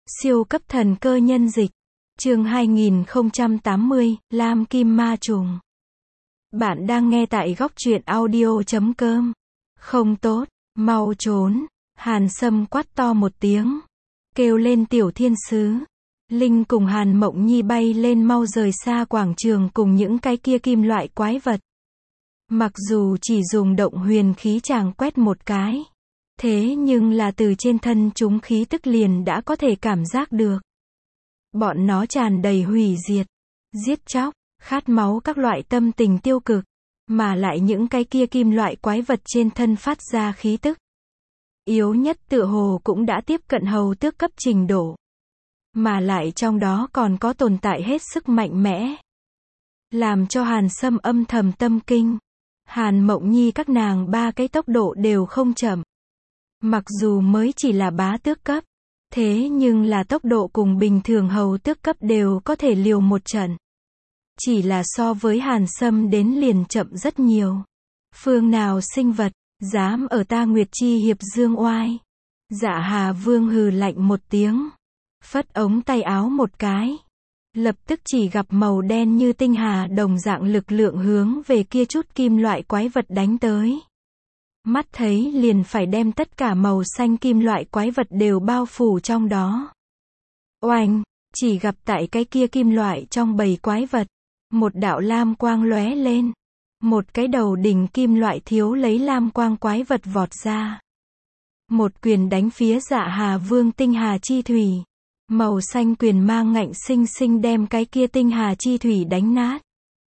Siêu cấp thần cơ nhân dịch. Chương 2080, Lam Kim Ma Trùng. Bạn đang nghe tại góc truyện audio.com. Không tốt, mau trốn. Hàn Sâm quát to một tiếng. Kêu lên Tiểu Thiên Sứ. Linh cùng Hàn Mộng Nhi bay lên mau rời xa quảng trường cùng những cái kia kim loại quái vật. Mặc dù chỉ dùng động huyền khí chàng quét một cái. Thế nhưng là từ trên thân chúng khí tức liền đã có thể cảm giác được. Bọn nó tràn đầy hủy diệt, giết chóc, khát máu các loại tâm tình tiêu cực. Mà lại những cái kia kim loại quái vật trên thân phát ra khí tức. Yếu nhất tựa hồ cũng đã tiếp cận hầu tước cấp trình độ. Mà lại trong đó còn có tồn tại hết sức mạnh mẽ. Làm cho Hàn Sâm âm thầm tâm kinh. Hàn Mộng Nhi các nàng ba cái tốc độ đều không chậm. Mặc dù mới chỉ là bá tước cấp. Thế nhưng là tốc độ cùng bình thường hầu tước cấp đều có thể liều một trận. Chỉ là so với Hàn Sâm đến liền chậm rất nhiều. Phương nào sinh vật, dám ở ta Nguyệt Chi Hiệp dương oai. Dạ Hà Vương hừ lạnh một tiếng. Phất ống tay áo một cái. Lập tức chỉ gặp màu đen như tinh hà đồng dạng lực lượng hướng về kia chút kim loại quái vật đánh tới. Mắt thấy liền phải đem tất cả màu xanh kim loại quái vật đều bao phủ trong đó. Oanh, chỉ gặp tại cái kia kim loại trong bầy quái vật. Một đạo lam quang lóe lên. Một cái đầu đỉnh kim loại thiếu lấy lam quang quái vật vọt ra. Một quyền đánh phía Dạ Hà Vương tinh hà chi thủy. Màu xanh quyền mang ngạnh sinh sinh đem cái kia tinh hà chi thủy đánh nát.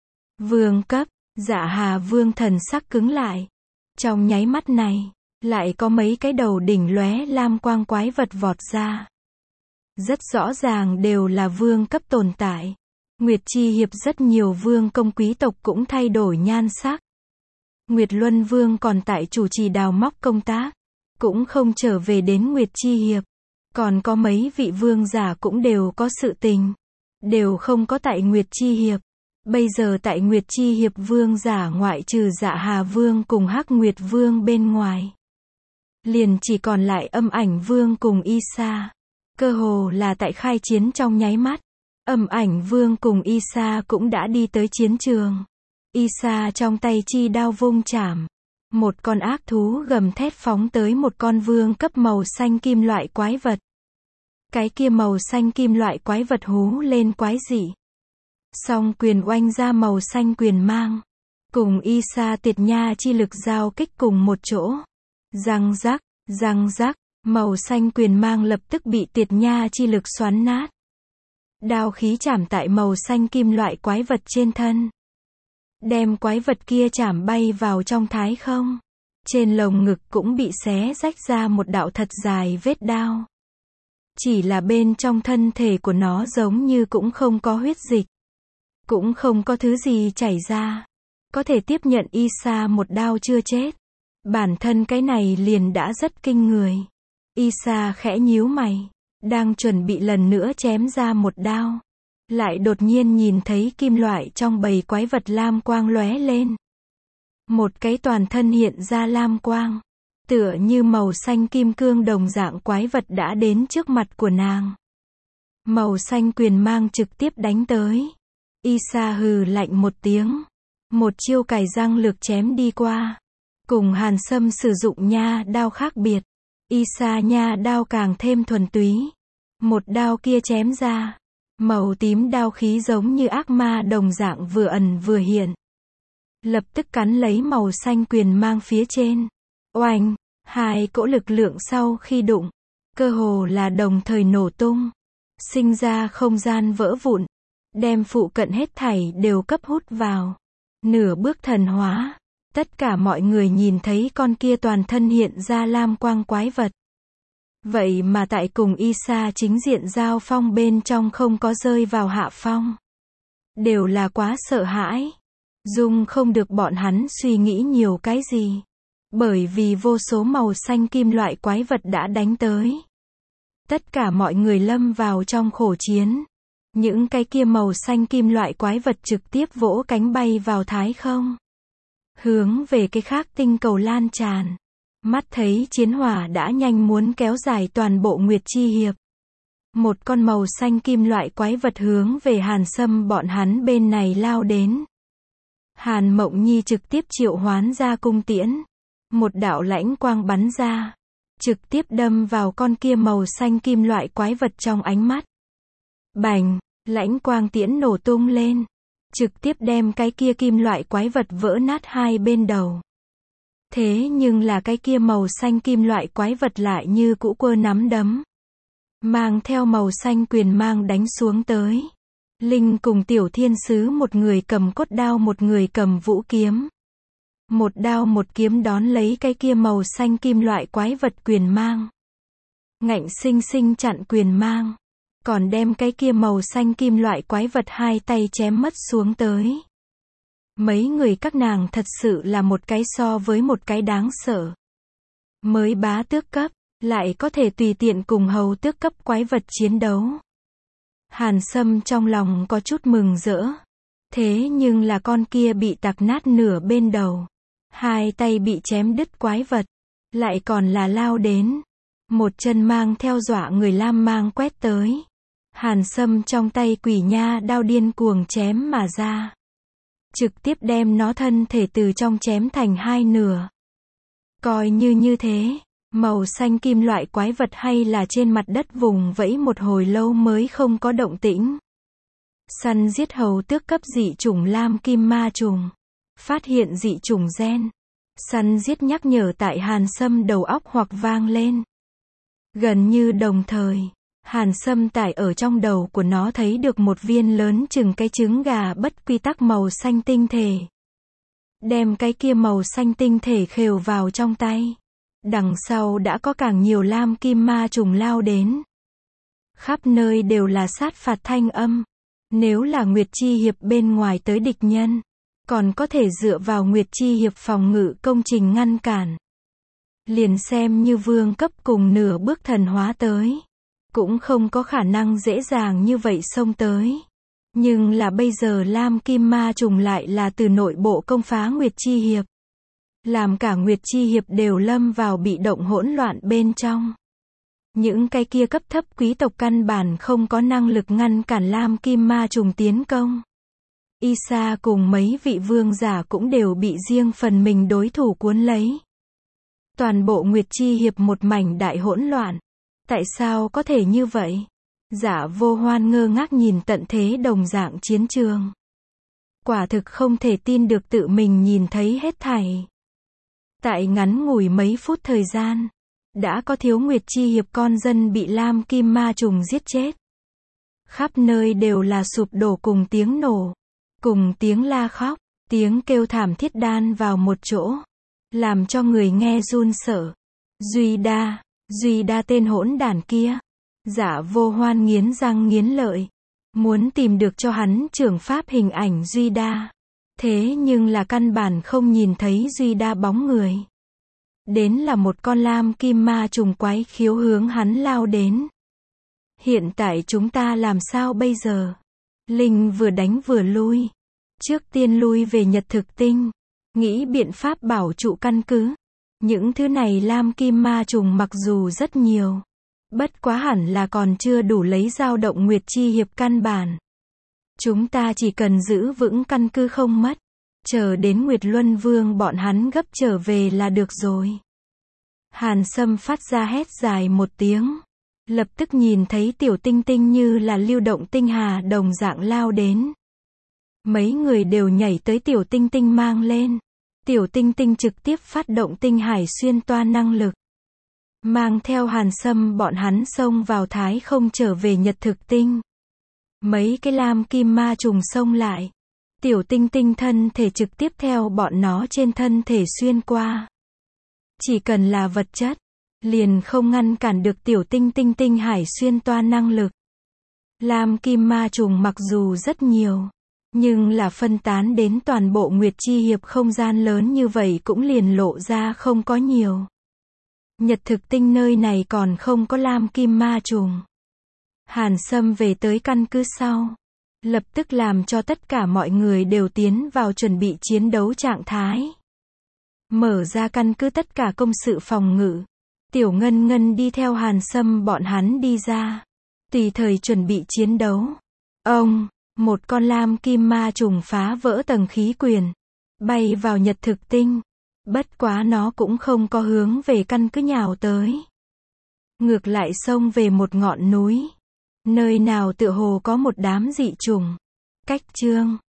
Vương cấp, Dạ Hà Vương thần sắc cứng lại. Trong nháy mắt này, lại có mấy cái đầu đỉnh lóe lam quang quái vật vọt ra. Rất rõ ràng đều là vương cấp tồn tại. Nguyệt Chi Hiệp rất nhiều vương công quý tộc cũng thay đổi nhan sắc. Nguyệt Luân Vương còn tại chủ trì đào móc công tác, cũng không trở về đến Nguyệt Chi Hiệp. Còn có mấy vị vương giả cũng đều có sự tình, đều không có tại Nguyệt Chi Hiệp. Bây giờ tại Nguyệt Chi Hiệp vương giả ngoại trừ Dạ Hà Vương cùng Hắc Nguyệt Vương bên ngoài. Liền chỉ còn lại Âm Ảnh Vương cùng Y Sa. Cơ hồ là tại khai chiến trong nháy mắt. Âm Ảnh Vương cùng Y Sa cũng đã đi tới chiến trường. Y Sa trong tay chi đao vung chảm. Một con ác thú gầm thét phóng tới một con vương cấp màu xanh kim loại quái vật. Cái kia màu xanh kim loại quái vật hú lên quái dị. Song quyền oanh ra màu xanh quyền mang. Cùng Y Sa tiệt nha chi lực giao kích cùng một chỗ. Răng rắc, màu xanh quyền mang lập tức bị tiệt nha chi lực xoắn nát. Đao khí chảm tại màu xanh kim loại quái vật trên thân. Đem quái vật kia chảm bay vào trong thái không. Trên lồng ngực cũng bị xé rách ra một đạo thật dài vết đao. Chỉ là bên trong thân thể của nó giống như cũng không có huyết dịch. Cũng không có thứ gì chảy ra. Có thể tiếp nhận Y Sa một đao chưa chết. Bản thân cái này liền đã rất kinh người. Y Sa khẽ nhíu mày. Đang chuẩn bị lần nữa chém ra một đao. Lại đột nhiên nhìn thấy kim loại trong bầy quái vật lam quang lóe lên. Một cái toàn thân hiện ra lam quang. Tựa như màu xanh kim cương đồng dạng quái vật đã đến trước mặt của nàng. Màu xanh quyền mang trực tiếp đánh tới. Y Sa hừ lạnh một tiếng. Một chiêu cày răng lược chém đi qua. Cùng Hàn Sâm sử dụng nha đao khác biệt. Y Sa nha đao càng thêm thuần túy. Một đao kia chém ra. Màu tím đao khí giống như ác ma đồng dạng vừa ẩn vừa hiện. Lập tức cắn lấy màu xanh quyền mang phía trên. Oanh, hai cỗ lực lượng sau khi đụng. Cơ hồ là đồng thời nổ tung. Sinh ra không gian vỡ vụn. Đem phụ cận hết thảy đều cấp hút vào. Nửa bước thần hóa. Tất cả mọi người nhìn thấy con kia toàn thân hiện ra lam quang quái vật. Vậy mà tại cùng Y Sa chính diện giao phong bên trong không có rơi vào hạ phong. Đều là quá sợ hãi. Dung không được bọn hắn suy nghĩ nhiều cái gì. Bởi vì vô số màu xanh kim loại quái vật đã đánh tới. Tất cả mọi người lâm vào trong khổ chiến. Những cái kia màu xanh kim loại quái vật trực tiếp vỗ cánh bay vào thái không. Hướng về cái khác tinh cầu lan tràn. Mắt thấy chiến hỏa đã nhanh muốn kéo dài toàn bộ Nguyệt Chi Hiệp. Một con màu xanh kim loại quái vật hướng về Hàn Sâm bọn hắn bên này lao đến. Hàn Mộng Nhi trực tiếp triệu hoán ra cung tiễn. Một đạo lãnh quang bắn ra. Trực tiếp đâm vào con kia màu xanh kim loại quái vật trong ánh mắt. Bành, lãnh quang tiễn nổ tung lên. Trực tiếp đem cái kia kim loại quái vật vỡ nát hai bên đầu. Thế nhưng là cái kia màu xanh kim loại quái vật lại như cũ quơ nắm đấm. Mang theo màu xanh quyền mang đánh xuống tới. Linh cùng Tiểu Thiên Sứ một người cầm cốt đao một người cầm vũ kiếm. Một đao một kiếm đón lấy cái kia màu xanh kim loại quái vật quyền mang. Ngạnh sinh sinh chặn quyền mang. Còn đem cái kia màu xanh kim loại quái vật hai tay chém mất xuống tới. Mấy người các nàng thật sự là một cái so với một cái đáng sợ. Mới bá tước cấp, lại có thể tùy tiện cùng hầu tước cấp quái vật chiến đấu. Hàn Sâm trong lòng có chút mừng rỡ. Thế nhưng là con kia bị tạc nát nửa bên đầu. Hai tay bị chém đứt quái vật. Lại còn là lao đến. Một chân mang theo dọa người lam mang quét tới. Hàn Sâm trong tay quỷ nha đao điên cuồng chém mà ra. Trực tiếp đem nó thân thể từ trong chém thành hai nửa. Coi như thế, màu xanh kim loại quái vật hay là trên mặt đất vùng vẫy một hồi lâu mới không có động tĩnh. Săn giết hầu tước cấp dị chủng lam kim ma trùng. Phát hiện dị chủng gen. Săn giết nhắc nhở tại Hàn Sâm đầu óc hoặc vang lên. Gần như đồng thời, Hàn Sâm tại ở trong đầu của nó thấy được một viên lớn chừng cái trứng gà bất quy tắc màu xanh tinh thể. Đem cái kia màu xanh tinh thể khều vào trong tay. Đằng sau đã có càng nhiều lam kim ma trùng lao đến. Khắp nơi đều là sát phạt thanh âm. Nếu là Nguyệt Chi Hiệp bên ngoài tới địch nhân, còn có thể dựa vào Nguyệt Chi Hiệp phòng ngự công trình ngăn cản. Liền xem như vương cấp cùng nửa bước thần hóa tới. Cũng không có khả năng dễ dàng như vậy xông tới. Nhưng là bây giờ lam kim ma trùng lại là từ nội bộ công phá Nguyệt Chi Hiệp. Làm cả Nguyệt Chi Hiệp đều lâm vào bị động hỗn loạn bên trong. Những cái kia cấp thấp quý tộc căn bản không có năng lực ngăn cản lam kim ma trùng tiến công. Isa cùng mấy vị vương giả cũng đều bị riêng phần mình đối thủ cuốn lấy. Toàn bộ Nguyệt Chi Hiệp một mảnh đại hỗn loạn. Tại sao có thể như vậy? Dạ Vô Hoan ngơ ngác nhìn tận thế đồng dạng chiến trường. Quả thực không thể tin được tự mình nhìn thấy hết thảy. Tại ngắn ngủi mấy phút thời gian, đã có thiếu Nguyệt Chi Hiệp con dân bị lam kim ma trùng giết chết. Khắp nơi đều là sụp đổ cùng tiếng nổ, cùng tiếng la khóc, tiếng kêu thảm thiết đan vào một chỗ, làm cho người nghe run sợ. Duy đa tên hỗn đản kia. Dạ Vô Hoan nghiến răng nghiến lợi, muốn tìm được cho hắn trưởng pháp hình ảnh Duy đa. Thế nhưng là căn bản không nhìn thấy Duy đa bóng người. Đến là một con lam kim ma trùng quái khiếu hướng hắn lao đến. Hiện tại chúng ta làm sao bây giờ? Linh vừa đánh vừa lui. Trước tiên lui về Nhật Thực Tinh. Nghĩ biện pháp bảo trụ căn cứ. Những thứ này lam kim ma trùng mặc dù rất nhiều. Bất quá hẳn là còn chưa đủ lấy dao động Nguyệt Chi Hiệp căn bản. Chúng ta chỉ cần giữ vững căn cứ không mất. Chờ đến Nguyệt Luân Vương bọn hắn gấp trở về là được rồi. Hàn Sâm phát ra hét dài một tiếng. Lập tức nhìn thấy tiểu tinh tinh như là lưu động tinh hà đồng dạng lao đến. Mấy người đều nhảy tới tiểu tinh tinh mang lên. Tiểu tinh tinh trực tiếp phát động tinh hải xuyên toa năng lực. Mang theo Hàn Sâm bọn hắn xông vào thái không trở về Nhật Thực Tinh. Mấy cái lam kim ma trùng xông lại. Tiểu tinh tinh thân thể trực tiếp theo bọn nó trên thân thể xuyên qua. Chỉ cần là vật chất, liền không ngăn cản được tiểu tinh tinh tinh hải xuyên toa năng lực. Lam kim ma trùng mặc dù rất nhiều, nhưng là phân tán đến toàn bộ Nguyệt Chi Hiệp không gian lớn như vậy cũng liền lộ ra không có nhiều. Nhật Thực Tinh nơi này còn không có lam kim ma trùng. Hàn Sâm về tới căn cứ sau, lập tức làm cho tất cả mọi người đều tiến vào chuẩn bị chiến đấu trạng thái. Mở ra căn cứ tất cả công sự phòng ngự. Tiểu Ngân Ngân đi theo Hàn Sâm bọn hắn đi ra. Tùy thời chuẩn bị chiến đấu. Một con lam kim ma trùng phá vỡ tầng khí quyển, bay vào nhật thực tinh. Bất quá nó cũng không có hướng về căn cứ nhào tới. Ngược lại xông về một ngọn núi. Nơi nào tựa hồ có một đám dị trùng. Cách chương